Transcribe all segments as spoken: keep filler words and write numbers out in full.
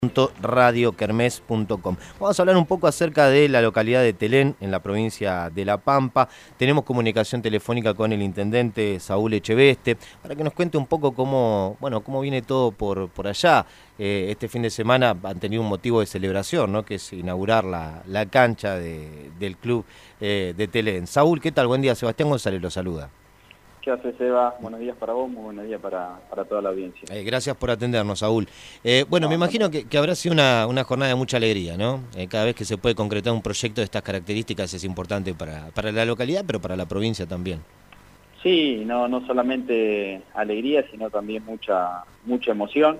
radio kermés punto com. Vamos a hablar un poco acerca de la localidad de Telén, en la provincia de La Pampa. Tenemos comunicación telefónica con el intendente Saúl Echeveste, para que nos cuente un poco cómo, bueno, cómo viene todo por, por allá. Eh, este fin de semana han tenido un motivo de celebración, ¿no? Que es inaugurar la, la cancha de, del club eh, de Telén. Saúl, ¿qué tal? Buen día, Sebastián González lo saluda. ¿Qué haces, Seba? Buenos días para vos, muy buenos días para, para toda la audiencia. Eh, gracias por atendernos, Saúl. Eh, bueno, No, me no, imagino que, que habrá sido una, una jornada de mucha alegría, ¿no? Eh, cada vez que se puede concretar un proyecto de estas características es importante para, para la localidad, pero para la provincia también. Sí, no, no solamente alegría, sino también mucha, mucha emoción.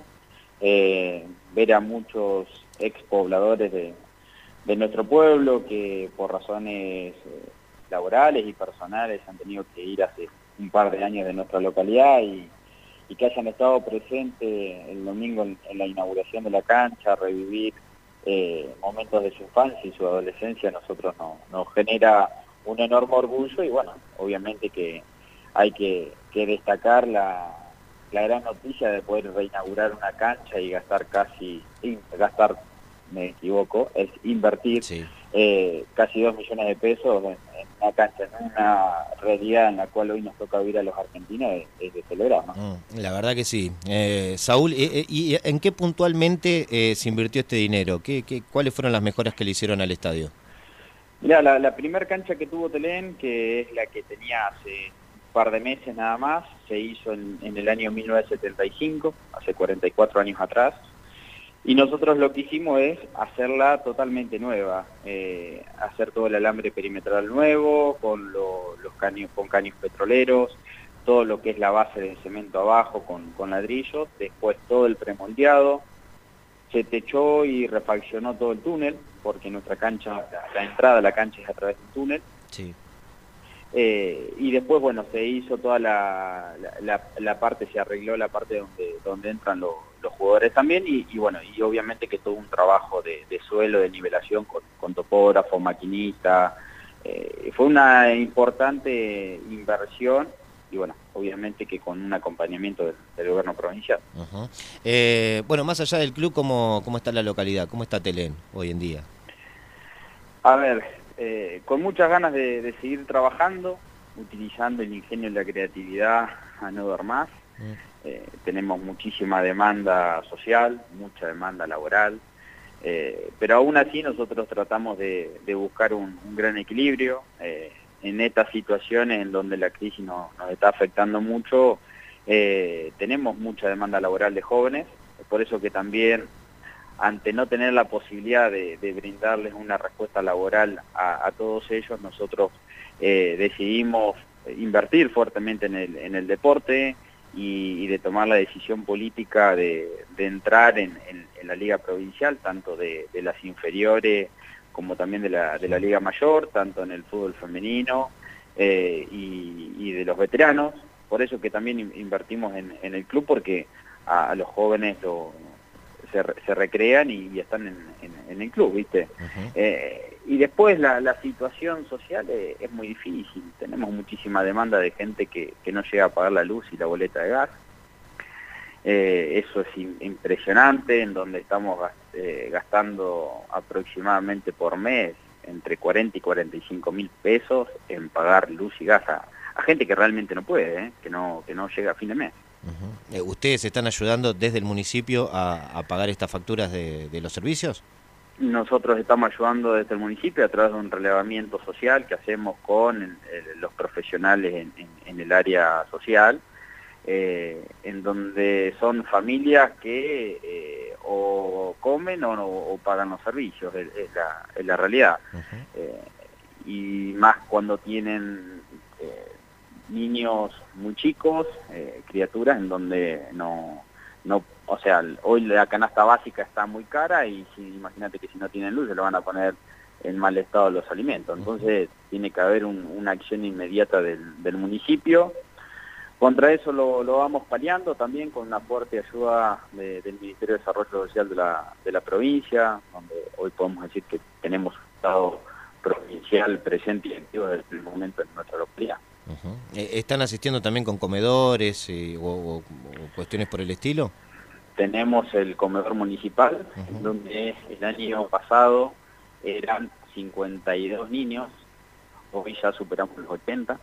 Eh, ver a muchos expobladores de, de nuestro pueblo que por razones eh, laborales y personales han tenido que ir hace un par de años de nuestra localidad y, y que hayan estado presentes el domingo en, en la inauguración de la cancha, revivir eh, momentos de su infancia y su adolescencia, a nosotros no, nos genera un enorme orgullo y bueno, obviamente que hay que, que destacar la, la gran noticia de poder reinaugurar una cancha y gastar casi, gastar, me equivoco, es invertir Sí. eh, casi dos millones de pesos en, en una cancha, en una realidad en la cual hoy nos toca vivir a los argentinos, es, es de celebrar, ¿no? Mm, la verdad que sí. Eh, Saúl, eh, eh, ¿y en qué puntualmente eh, se invirtió este dinero? ¿Qué, qué, ¿Cuáles fueron las mejoras que le hicieron al estadio? Mirá, la, la primera cancha que tuvo Telén, que es la que tenía hace un par de meses nada más, se hizo en, en el año mil novecientos setenta y cinco, hace cuarenta y cuatro años atrás, y nosotros lo que hicimos es hacerla totalmente nueva, eh, hacer todo el alambre perimetral nuevo, con lo, los caños, con caños petroleros, todo lo que es la base de cemento abajo con, con ladrillos, después todo el premoldeado, se techó y refaccionó todo el túnel, porque nuestra cancha, la, la entrada a la cancha es a través de un túnel. Sí. Eh, y después, bueno, se hizo toda la, la, la, la parte, se arregló la parte donde, donde entran lo, los jugadores también, y, y bueno, y obviamente que todo un trabajo de, de suelo, de nivelación con, con topógrafo, maquinista. Eh, fue una importante inversión, y bueno, obviamente que con un acompañamiento del, del gobierno provincial. Uh-huh. eh, bueno, más allá del club, ¿cómo, ¿cómo está la localidad? ¿Cómo está Telén hoy en día? A ver, eh, con muchas ganas de, de seguir trabajando, utilizando el ingenio y la creatividad a no dar más. Mm. Eh, tenemos muchísima demanda social, mucha demanda laboral, eh, pero aún así nosotros tratamos de, de buscar un, un gran equilibrio. Eh, en estas situaciones en donde la crisis nos, nos está afectando mucho, eh, tenemos mucha demanda laboral de jóvenes, por eso que también, ante no tener la posibilidad de, de brindarles una respuesta laboral a, a todos ellos, nosotros eh, decidimos invertir fuertemente en el, en el deporte y, y de tomar la decisión política de, de entrar en, en, en la Liga Provincial, tanto de, de las inferiores como también de la, de la Liga Mayor, tanto en el fútbol femenino eh, y, y de los veteranos. Por eso que también invertimos en, en el club, porque a, a los jóvenes lo... Se, se recrean y, y están en, en, en el club, ¿viste? Uh-huh. eh, y después la, la situación social es, es muy difícil. Tenemos muchísima demanda de gente que, que no llega a pagar la luz y la boleta de gas. Eh, eso es in, impresionante, en donde estamos eh, gastando aproximadamente por mes entre cuarenta y cuarenta y cinco mil pesos en pagar luz y gas a, a gente que realmente no puede, ¿eh? que, no, que no llega a fin de mes. Uh-huh. eh, ¿Ustedes están ayudando desde el municipio a, a pagar estas facturas de, de los servicios? Nosotros estamos ayudando desde el municipio a través de un relevamiento social que hacemos con el, el, los profesionales en, en, en el área social, eh, en donde son familias que eh, o comen o, o pagan los servicios, es, es, la, es la realidad. Uh-huh. eh, y más cuando tienen... Eh, niños muy chicos, eh, criaturas en donde no, no, o sea, hoy la canasta básica está muy cara y si, imagínate que si no tienen luz se lo van a poner en mal estado los alimentos. Entonces tiene que haber un, una acción inmediata del, del municipio. Contra eso lo, lo vamos paliando también con una fuerte ayuda de, del Ministerio de Desarrollo Social de la, de la provincia, donde hoy podemos decir que tenemos un Estado provincial presente y activo desde el momento en nuestra localidad. Uh-huh. ¿Están asistiendo también con comedores eh, o, o, o cuestiones por el estilo? tenemos el comedor municipal, uh-huh. en donde el año pasado eran cincuenta y dos niños, hoy ya superamos los ochenta.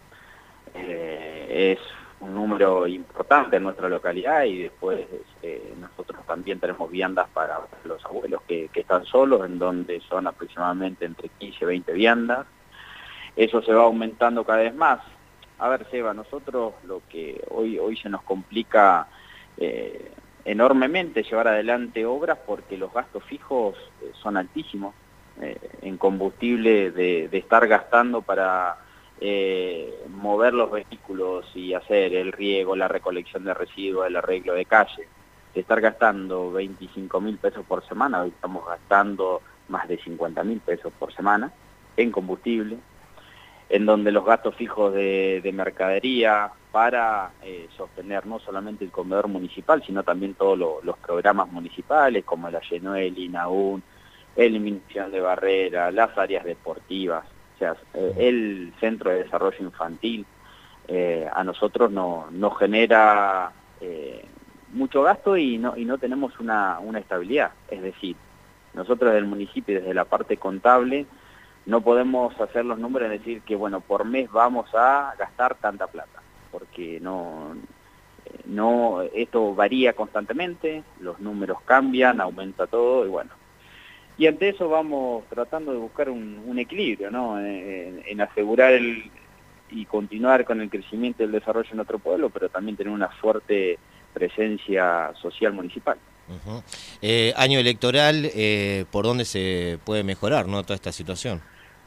Eh, es un número importante en nuestra localidad, y después eh, nosotros también tenemos viandas para los abuelos que, que están solos, en donde son aproximadamente entre quince y veinte viandas. Eso se va aumentando cada vez más. A ver, Seba, nosotros lo que hoy, hoy se nos complica eh, enormemente llevar adelante obras, porque los gastos fijos eh, son altísimos eh, en combustible, de, de estar gastando para eh, mover los vehículos y hacer el riego, la recolección de residuos, el arreglo de calle. De estar gastando veinticinco mil pesos por semana, hoy estamos gastando más de cincuenta mil pesos por semana en combustible, en donde los gastos fijos de, de mercadería para eh, sostener no solamente el comedor municipal, sino también todos lo, los programas municipales, como la Yenuel, INAUN, eliminación de barreras, las áreas deportivas, o sea, eh, el Centro de Desarrollo Infantil, eh, a nosotros no, nos genera eh, mucho gasto, y no, y no tenemos una, una estabilidad. Es decir, nosotros desde el municipio, desde la parte contable, no podemos hacer los números y decir que, bueno, por mes vamos a gastar tanta plata, porque no, no, esto varía constantemente, los números cambian, aumenta todo, y bueno. Y ante eso vamos tratando de buscar un, un equilibrio, ¿no? En, en asegurar el, y continuar con el crecimiento y el desarrollo en nuestro pueblo, pero también tener una fuerte presencia social municipal. Uh-huh. eh, año electoral, eh, ¿por dónde se puede mejorar, no, toda esta situación?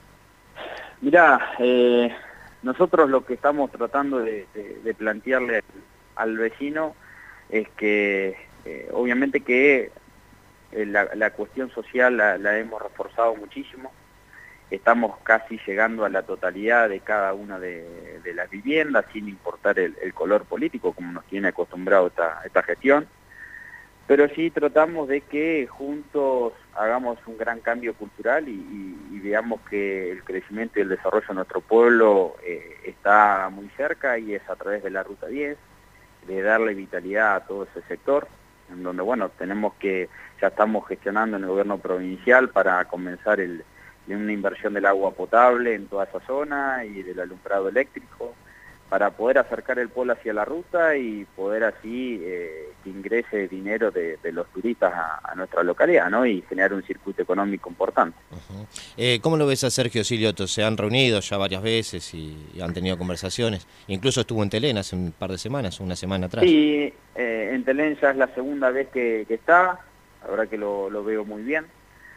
Mirá, eh, nosotros lo que estamos tratando de, de, de plantearle al, al vecino es que, eh, obviamente que eh, la, la cuestión social la, la hemos reforzado muchísimo. Estamos casi llegando a la totalidad de cada una de, de las viviendas, sin importar el, el color político, como nos tiene acostumbrado esta, esta gestión. Pero sí tratamos de que juntos hagamos un gran cambio cultural y, y, y veamos que el crecimiento y el desarrollo de nuestro pueblo eh, está muy cerca, y es a través de la Ruta diez, de darle vitalidad a todo ese sector, en donde, bueno, tenemos que, ya estamos gestionando en el gobierno provincial para comenzar el, una inversión del agua potable en toda esa zona y del alumbrado eléctrico, para poder acercar el pueblo hacia la ruta y poder así eh, que ingrese dinero de, de los turistas a, a nuestra localidad, ¿no? Y generar un circuito económico importante. Uh-huh. eh, ¿Cómo lo ves a Sergio Silioto? Se han reunido ya varias veces y, y han tenido conversaciones. Incluso estuvo en Telén hace un par de semanas, una semana atrás. Sí, eh, en Telén ya es la segunda vez que, que está, la verdad que lo, lo veo muy bien.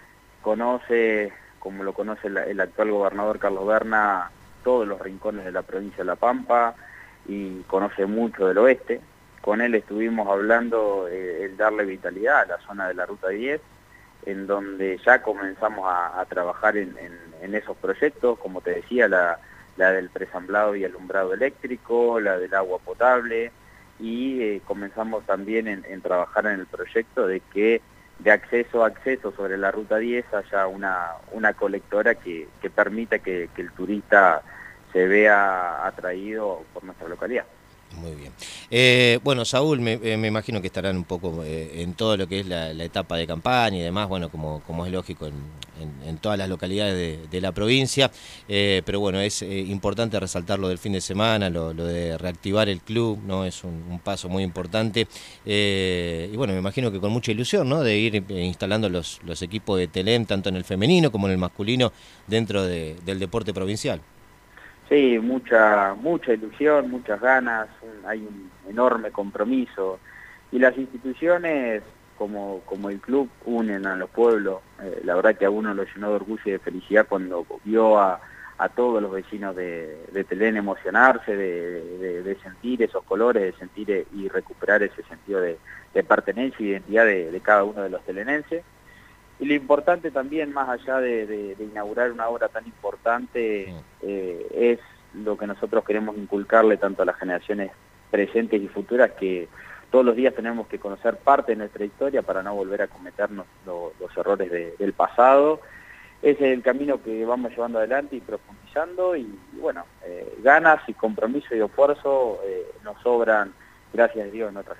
Conoce, como lo conoce el, el actual gobernador Carlos Berna, todos los rincones de la provincia de La Pampa, y conoce mucho del oeste. Con él estuvimos hablando eh, el darle vitalidad a la zona de la Ruta diez, en donde ya comenzamos a, a trabajar en, en, en esos proyectos, como te decía, la, la del presamblado y alumbrado eléctrico, la del agua potable, y eh, comenzamos también en, en trabajar en el proyecto de que de acceso a acceso sobre la Ruta diez haya una, una colectora que, que permita que, que el turista se vea atraído por nuestra localidad. Muy bien. Eh, bueno, Saúl, me, me imagino que estarán un poco eh, en todo lo que es la, la etapa de campaña y demás, bueno, como, como es lógico en, en, en todas las localidades de, de la provincia, eh, pero bueno, es eh, importante resaltar lo del fin de semana, lo, lo de reactivar el club, ¿no? Es un, un paso muy importante, eh, y bueno, me imagino que con mucha ilusión, ¿no? De ir instalando los, los equipos de Telén, tanto en el femenino como en el masculino, dentro de, del deporte provincial. Sí, mucha mucha ilusión, muchas ganas, un, hay un enorme compromiso, y las instituciones como, como el club unen a los pueblos. Eh, la verdad que a uno lo llenó de orgullo y de felicidad cuando vio a, a todos los vecinos de, de Telén emocionarse, de, de, de sentir esos colores, de sentir y recuperar ese sentido de, de pertenencia y identidad de, de cada uno de los telenenses. Y lo importante también, más allá de, de, de inaugurar una obra tan importante, eh, es lo que nosotros queremos inculcarle tanto a las generaciones presentes y futuras, que todos los días tenemos que conocer parte de nuestra historia para no volver a cometernos lo, los errores de, del pasado. Ese es el camino que vamos llevando adelante y profundizando, y, y bueno, eh, ganas y compromiso y esfuerzo eh, nos sobran, gracias a Dios, en nuestra gestión.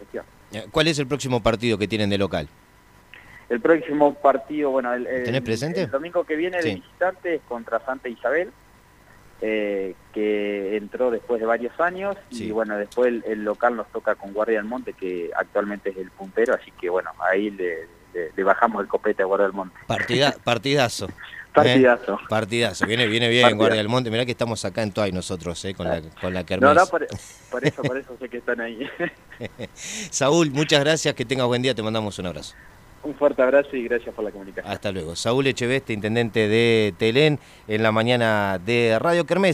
¿Cuál es el próximo partido que tienen de local? El próximo partido, bueno, el, el, ¿Tenés presente? el domingo que viene Sí. de visitante es contra Santa Isabel, eh, que entró después de varios años, Sí. y bueno, después el, el local nos toca con Guardia del Monte, que actualmente es el puntero, así que bueno, ahí le, le, le bajamos el copete a Guardia del Monte. Partida, partidazo. Partidazo. ¿Eh? Partidazo, viene, viene bien Partidazo. Guardia del Monte. Mirá que estamos acá en Toay nosotros, ¿eh? con la, con la kermés. No, no, por, por eso, por eso sé que están ahí. Saúl, muchas gracias, que tengas buen día, te mandamos un abrazo. Un fuerte abrazo y gracias por la comunicación. Hasta luego. Saúl Echeveste, intendente de Telén, en la mañana de Radio Kermés.